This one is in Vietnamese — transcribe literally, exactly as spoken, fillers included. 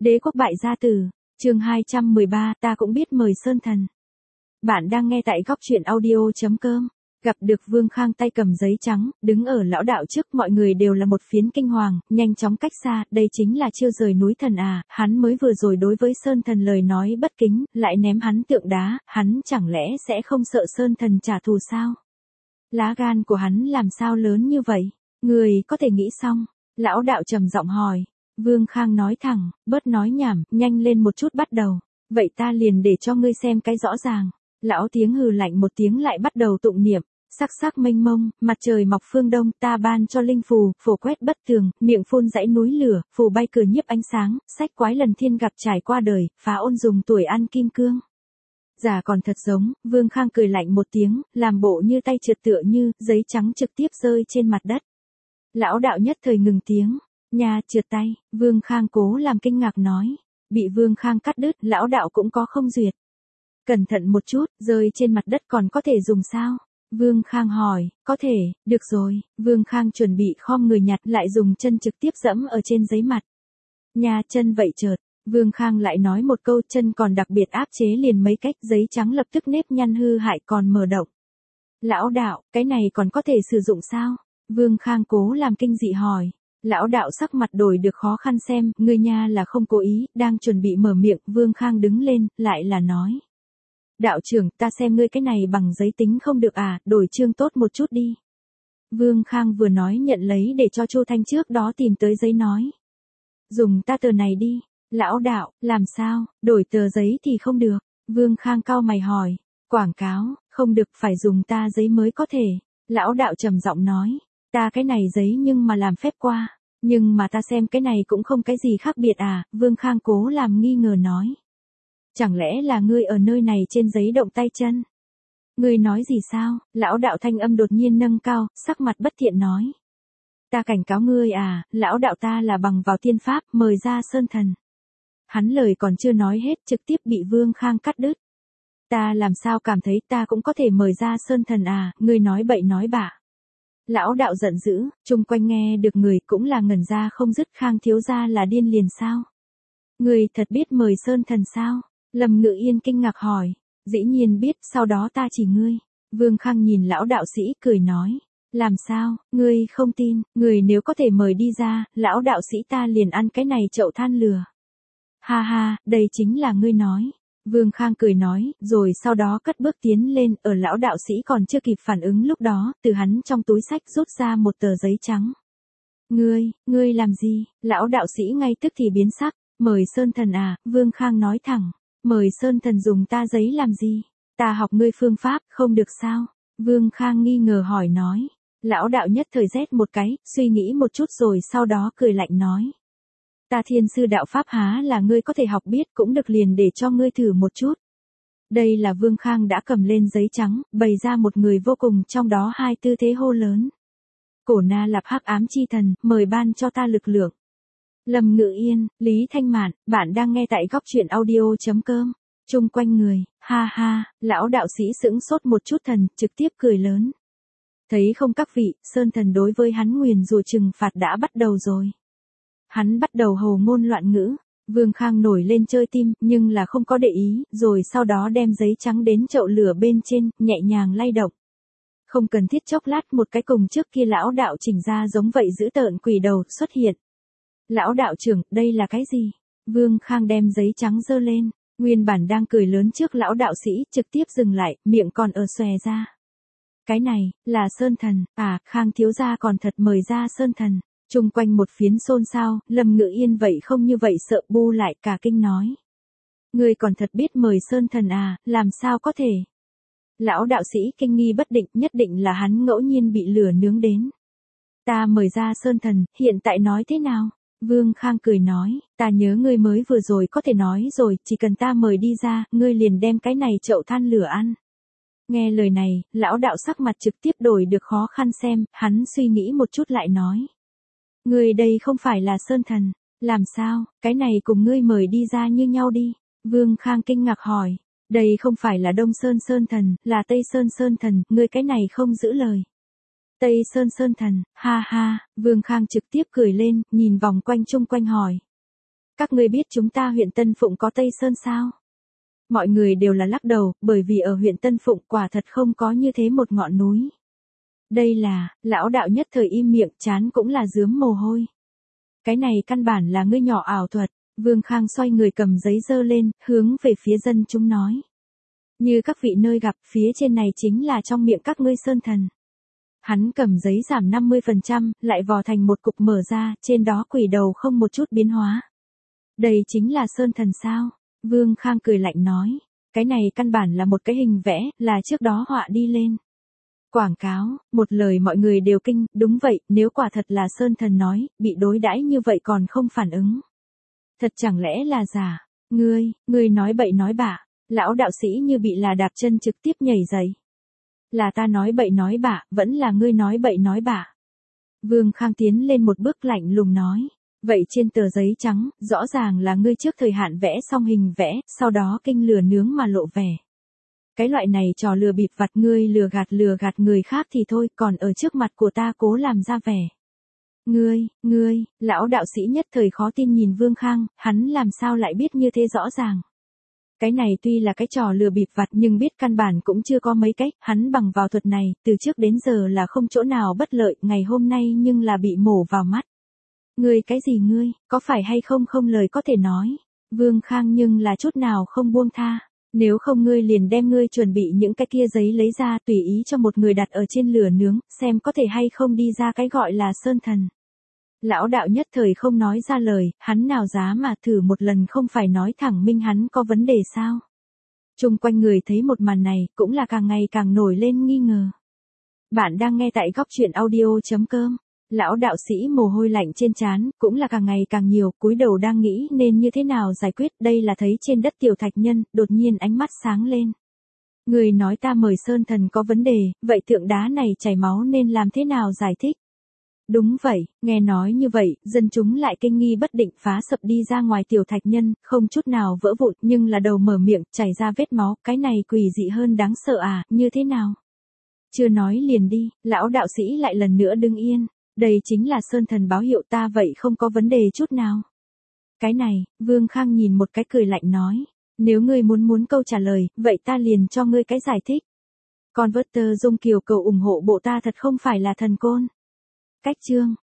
Đế quốc bại gia tử, chương hai trăm mười ba, ta cũng biết mời Sơn Thần. Bạn đang nghe tại góc truyện audio.com. Gặp được Vương Khang tay cầm giấy trắng, đứng ở lão đạo trước, mọi người đều là một phiến kinh hoàng, nhanh chóng cách xa, đây chính là chiêu rời núi thần à, hắn mới vừa rồi đối với Sơn Thần lời nói bất kính, lại ném hắn tượng đá, hắn chẳng lẽ sẽ không sợ Sơn Thần trả thù sao? Lá gan của hắn làm sao lớn như vậy? Người có thể nghĩ xong. Lão đạo trầm giọng hỏi. Vương Khang nói thẳng, bớt nói nhảm, nhanh lên một chút bắt đầu. Vậy ta liền để cho ngươi xem cái rõ ràng. Lão tiếng hừ lạnh một tiếng lại bắt đầu tụng niệm. Sắc sắc mênh mông, mặt trời mọc phương đông, ta ban cho linh phù, phổ quét bất tường, miệng phun dãy núi lửa, phù bay cửa nhiếp ánh sáng, sách quái lần thiên gặp trải qua đời, phá ôn dùng tuổi ăn kim cương. Giả còn thật giống, Vương Khang cười lạnh một tiếng, làm bộ như tay trượt tựa như, giấy trắng trực tiếp rơi trên mặt đất. Lão đạo nhất thời ngừng tiếng, nhà trượt tay, Vương Khang cố làm kinh ngạc nói, bị Vương Khang cắt đứt, lão đạo cũng có không duyệt. Cẩn thận một chút, rơi trên mặt đất còn có thể dùng sao? Vương Khang hỏi, có thể, được rồi, Vương Khang chuẩn bị khom người nhặt lại dùng chân trực tiếp dẫm ở trên giấy mặt. Nhà chân vậy chợt, Vương Khang lại nói một câu chân còn đặc biệt áp chế liền mấy cách giấy trắng lập tức nếp nhăn hư hại còn mở động. Lão đạo, cái này còn có thể sử dụng sao? Vương Khang cố làm kinh dị hỏi. Lão đạo sắc mặt đổi được khó khăn xem, ngươi nha là không cố ý, đang chuẩn bị mở miệng, Vương Khang đứng lên, lại là nói. Đạo trưởng, ta xem ngươi cái này bằng giấy tính không được à, đổi chương tốt một chút đi. Vương Khang vừa nói nhận lấy để cho Chu Thanh trước đó tìm tới giấy nói. Dùng ta tờ này đi. Lão đạo, làm sao, đổi tờ giấy thì không được. Vương Khang cau mày hỏi. Quảng cáo, không được, phải dùng ta giấy mới có thể. Lão đạo trầm giọng nói. Ta cái này giấy nhưng mà làm phép qua. Nhưng mà ta xem cái này cũng không cái gì khác biệt à, Vương Khang cố làm nghi ngờ nói. Chẳng lẽ là ngươi ở nơi này trên giấy động tay chân? Ngươi nói gì sao? Lão đạo thanh âm đột nhiên nâng cao, sắc mặt bất thiện nói. Ta cảnh cáo ngươi à, lão đạo ta là bằng vào tiên pháp, mời ra Sơn Thần. Hắn lời còn chưa nói hết, trực tiếp bị Vương Khang cắt đứt. Ta làm sao cảm thấy ta cũng có thể mời ra Sơn Thần à, ngươi nói bậy nói bạ. Lão đạo giận dữ, chung quanh nghe được người cũng là ngẩn ra không dứt. Khang thiếu gia là điên liền sao? Ngươi thật biết mời Sơn Thần sao? Lâm Ngự Yên kinh ngạc hỏi. Dĩ nhiên biết, sau đó ta chỉ ngươi. Vương Khang nhìn lão đạo sĩ cười nói. Làm sao, ngươi không tin, ngươi nếu có thể mời đi ra, lão đạo sĩ ta liền ăn cái này chậu than lửa. Ha ha, đây chính là ngươi nói. Vương Khang cười nói, rồi sau đó cất bước tiến lên, ở lão đạo sĩ còn chưa kịp phản ứng lúc đó, từ hắn trong túi xách rút ra một tờ giấy trắng. Ngươi, ngươi làm gì? Lão đạo sĩ ngay tức thì biến sắc, mời Sơn Thần à, Vương Khang nói thẳng, mời Sơn Thần dùng ta giấy làm gì? Ta học ngươi phương pháp, không được sao? Vương Khang nghi ngờ hỏi nói. Lão đạo nhất thời rét một cái, suy nghĩ một chút rồi sau đó cười lạnh nói. Ta thiên sư đạo pháp há là ngươi có thể học biết cũng được liền để cho ngươi thử một chút. Đây là Vương Khang đã cầm lên giấy trắng, bày ra một người vô cùng trong đó hai tư thế hô lớn. Cổ Na Lạp hắc ám chi thần, mời ban cho ta lực lượng. Lâm Ngự Yên, Lý Thanh Mạn, bạn đang nghe tại góc truyện audio.com. Chung quanh người, ha ha, lão đạo sĩ sững sốt một chút thần, trực tiếp cười lớn. Thấy không các vị, Sơn Thần đối với hắn nguyền rủa trừng phạt đã bắt đầu rồi. Hắn bắt đầu hồ ngôn loạn ngữ, Vương Khang nổi lên chơi tim, nhưng là không có để ý, rồi sau đó đem giấy trắng đến chậu lửa bên trên, nhẹ nhàng lay động. Không cần thiết chốc lát một cái cùng trước kia lão đạo chỉnh ra giống vậy giữ tợn quỷ đầu xuất hiện. Lão đạo trưởng, đây là cái gì? Vương Khang đem giấy trắng giơ lên, nguyên bản đang cười lớn trước lão đạo sĩ, trực tiếp dừng lại, miệng còn ở xòe ra. Cái này, là Sơn Thần, à, Khang thiếu gia còn thật mời ra Sơn Thần. Chung quanh một phiến xôn xao, Lâm Ngự Yên vậy không như vậy sợ bu lại cả kinh nói. Ngươi còn thật biết mời Sơn Thần à, làm sao có thể? Lão đạo sĩ kinh nghi bất định, nhất định là hắn ngẫu nhiên bị lửa nướng đến. Ta mời ra Sơn Thần, hiện tại nói thế nào? Vương Khang cười nói, ta nhớ ngươi mới vừa rồi có thể nói rồi, chỉ cần ta mời đi ra, ngươi liền đem cái này chậu than lửa ăn. Nghe lời này, lão đạo sắc mặt trực tiếp đổi được khó khăn xem, hắn suy nghĩ một chút lại nói. Ngươi đây không phải là Sơn Thần, làm sao, cái này cùng ngươi mời đi ra như nhau đi. Vương Khang kinh ngạc hỏi, đây không phải là Đông Sơn Sơn Thần, là Tây Sơn Sơn Thần, ngươi cái này không giữ lời. Tây Sơn Sơn Thần, ha ha, Vương Khang trực tiếp cười lên, nhìn vòng quanh chung quanh hỏi. Các ngươi biết chúng ta huyện Tân Phụng có Tây Sơn sao? Mọi người đều là lắc đầu, bởi vì ở huyện Tân Phụng quả thật không có như thế một ngọn núi. Đây là, lão đạo nhất thời im miệng, chán cũng là rướm mồ hôi. Cái này căn bản là ngươi nhỏ ảo thuật. Vương Khang xoay người cầm giấy dơ lên, hướng về phía dân chúng nói. Như các vị nơi gặp, phía trên này chính là trong miệng các ngươi sơn thần. Hắn cầm giấy giảm năm mươi phần trăm, lại vò thành một cục mở ra, trên đó quỷ đầu không một chút biến hóa. Đây chính là sơn thần sao? Vương Khang cười lạnh nói. Cái này căn bản là một cái hình vẽ, là trước đó họa đi lên. Quảng cáo, một lời mọi người đều kinh, đúng vậy, nếu quả thật là sơn thần nói, bị đối đãi như vậy còn không phản ứng. Thật chẳng lẽ là giả? Ngươi, ngươi nói bậy nói bạ, lão đạo sĩ như bị là đạp chân trực tiếp nhảy dậy. Là ta nói bậy nói bạ, vẫn là ngươi nói bậy nói bạ. Vương Khang tiến lên một bước lạnh lùng nói. Vậy trên tờ giấy trắng, rõ ràng là ngươi trước thời hạn vẽ xong hình vẽ, sau đó kinh lừa nướng mà lộ vẻ. Cái loại này trò lừa bịp vặt ngươi lừa gạt lừa gạt người khác thì thôi, còn ở trước mặt của ta cố làm ra vẻ. Ngươi, ngươi, lão đạo sĩ nhất thời khó tin nhìn Vương Khang, hắn làm sao lại biết như thế rõ ràng. Cái này tuy là cái trò lừa bịp vặt nhưng biết căn bản cũng chưa có mấy cách, hắn bằng vào thuật này, từ trước đến giờ là không chỗ nào bất lợi, ngày hôm nay nhưng là bị mổ vào mắt. Ngươi cái gì ngươi, có phải hay không không lời có thể nói. Vương Khang nhưng là chút nào không buông tha. Nếu không ngươi liền đem ngươi chuẩn bị những cái kia giấy lấy ra tùy ý cho một người đặt ở trên lửa nướng, xem có thể hay không đi ra cái gọi là sơn thần. Lão đạo nhất thời không nói ra lời, hắn nào dám mà thử một lần không phải nói thẳng minh hắn có vấn đề sao. Chung quanh người thấy một màn này cũng là càng ngày càng nổi lên nghi ngờ. Bạn đang nghe tại góc truyện audio chấm com. Lão đạo sĩ mồ hôi lạnh trên trán, cũng là càng ngày càng nhiều, cúi đầu đang nghĩ nên như thế nào giải quyết, đây là thấy trên đất tiểu thạch nhân, đột nhiên ánh mắt sáng lên. Người nói ta mời sơn thần có vấn đề, vậy tượng đá này chảy máu nên làm thế nào giải thích? Đúng vậy, nghe nói như vậy, dân chúng lại kinh nghi bất định phá sập đi ra ngoài tiểu thạch nhân, không chút nào vỡ vụn, nhưng là đầu mở miệng, chảy ra vết máu, cái này quỷ dị hơn đáng sợ à, như thế nào? Chưa nói liền đi, lão đạo sĩ lại lần nữa đứng yên. Đây chính là sơn thần báo hiệu ta vậy không có vấn đề chút nào. Cái này, Vương Khang nhìn một cái cười lạnh nói. Nếu ngươi muốn muốn câu trả lời, vậy ta liền cho ngươi cái giải thích. Converter Dung Kiều cầu ủng hộ bộ ta thật không phải là thần côn. Cách chương.